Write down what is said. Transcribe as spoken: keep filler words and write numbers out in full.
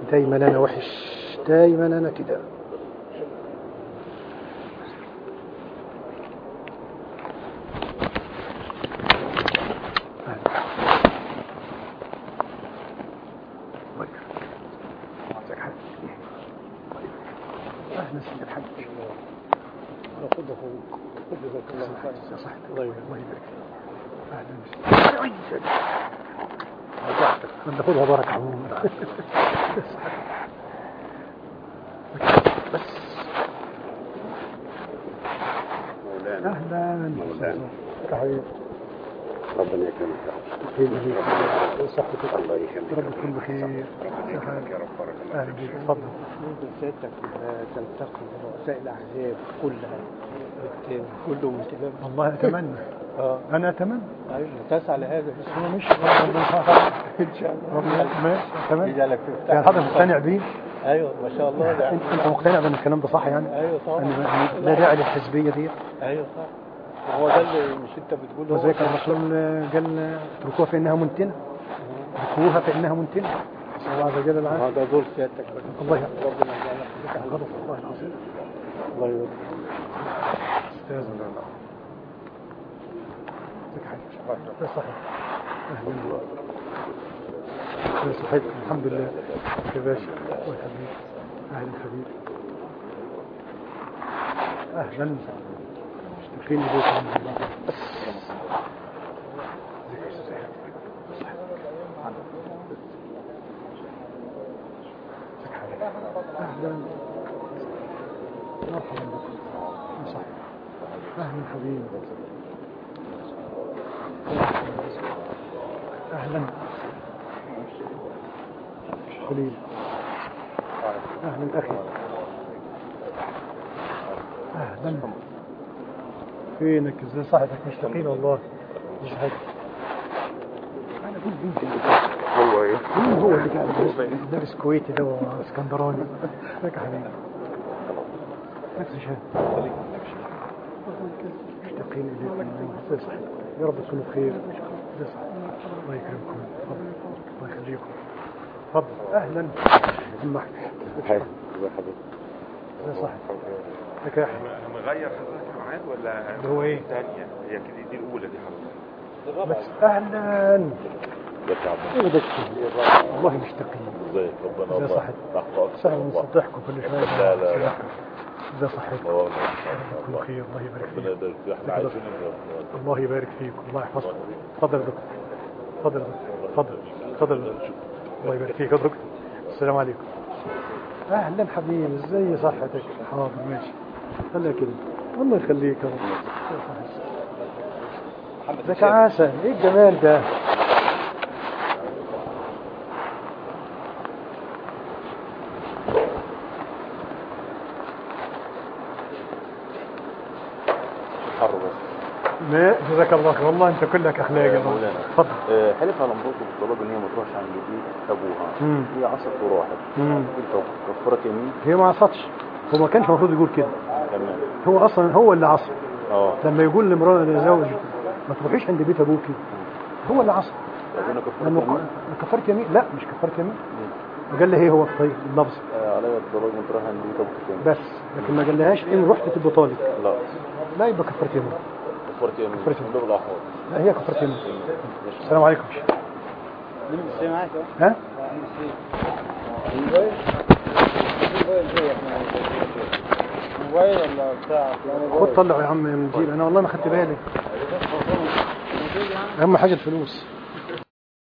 دايما انا وحش، دايما انا كده. اهلا سيدي الحاج. خذ اخوك، خذ جزاك الله خير. يا صحتك الله الله يبارك. يبارك فيك. اهلا وسهلا. خذها بركه عموما. بس اهلا مولانا حبيبي. ربنا يكرمك كيف صحتك؟ الله يخليك رب تكون بخير. ربنا يكرمك يا رب. بارك الله اهلا فيك. بك. تفضل. ممكن سيادتك تلتقي برؤساء الاحزاب كلها بت- كلهم انتباه. والله اتمنى. اه انا اتمنى. ايوه تسعى لهذا بس هو مش ان ان شاء الله. ماشي تمام. يجعلك تفتح. يعني حضرتك مقتنع بيه؟ ايوه ما شاء الله. ده انت انت مقتنع بان الكلام ده صح يعني؟ ايوه طبعا. ان ما- لا داعي للحزبيه دي. ايوه صح. هو ده اللي مش انت بتقول هو وذلك ده. الرسول قال اتركوها فانها منتنه، اتركوها فانها منتنه. نسال الله عز وجل العافيه. هذا دور سيادتك بقى. الله يحفظك. ربنا يجعلك تفتح الغضب. غضب الله العظيم. الله يبارك. استاذ الله. يا صحيح. اهلا. يا صحيح الحمد لله يا باشا. الله يخليك. اهلا حبيبي. اهلا. مشتاقين ليك الحمد لله. اهلا. مرحبا بكم. يا صحيح. اهلا حبيبي. اهلا خليل. اهلا اخي. اهلا. فينك ازاي صحتك؟ مشتاقين والله. صحتك. انا قلت بنتي هو ايه؟ مين هو اللي قاعد دارس كويتي ده واسكندراني؟ ازيك يا حبيبي؟ نفس الشيء. مشتاقين اليكم. ازاي صحتك؟ يا رب تكونوا بخير. ازاي صحتك؟ الله يكرمكم. تفضل. الله يخليكم. تفضل. اهلا. عم احمد. حي ازي حضرتك؟ ازاي صحتك؟ ازيك يا احمد؟ مغير حضرتك معاد ولا اللي هو ايه؟ الثانية؟ هي كده دي الأولى دي حضرتك. بس اهلا. ازيك يا عبد ايه ده والله مشتاقين. ازيك؟ ربنا ازاي الله صحتك؟ يحفظك. سهل من صدحكم كل شويه. لا لا لا. ازاي صحتك؟ والله كل خير. الله يبارك ربنا فيك. يبارك فيك. احنا عايزين الله يبارك فيك. الله يحفظك. تفضل يا دكتور. تفضل يا دكتور. تفضل. تفضل يا دكتور. الله يبارك فيك يا دكتور. السلام عليكم. اهلا حبيبي. ازاي صحتك؟ حاضر ماشي. خليها كده. الله يخليك يا رب. ازيك يا عسل؟ ايه الجمال ده؟ حر بس. ما جزاك الله خير. والله انت كلك اخلاق يا رب. مولانا. اتفضل. آه، حلف على مراته بالطلاق ان هي ما تروحش عند بيت ابوها. مم. هي عصت وراحت. مم. انت كفرت يمين. هي ما عصتش. هو ما كانش المفروض يقول كده. تمام. هو اصلا هو اللي عصى. اه لما يقول لامراه لزوج ما تروحيش عند بيت ابوكي، هو اللي عصى. ربنا كفرت لانه يمين. ق- كفرت يمين. لا مش كفرت يمين. قال لي ايه هو طيب اللفظ آه، عليا الطلاق وانت رايح عند بيت ابوك تاني. بس، لكن ما قالهاش ان رحت تبقى طالق. لا لا يبقى كفرت يمين. كفرت يمين. كفرت يمين. من باب الاحوال. لا هي كفرت يمين. السلام عليكم. مين اللي معاك؟ ها؟ موبايل؟ موبايل ولا بتاع؟ خد طلعوا يا عم من جيب. انا والله ما خدت بالي. اهم حاجه الفلوس.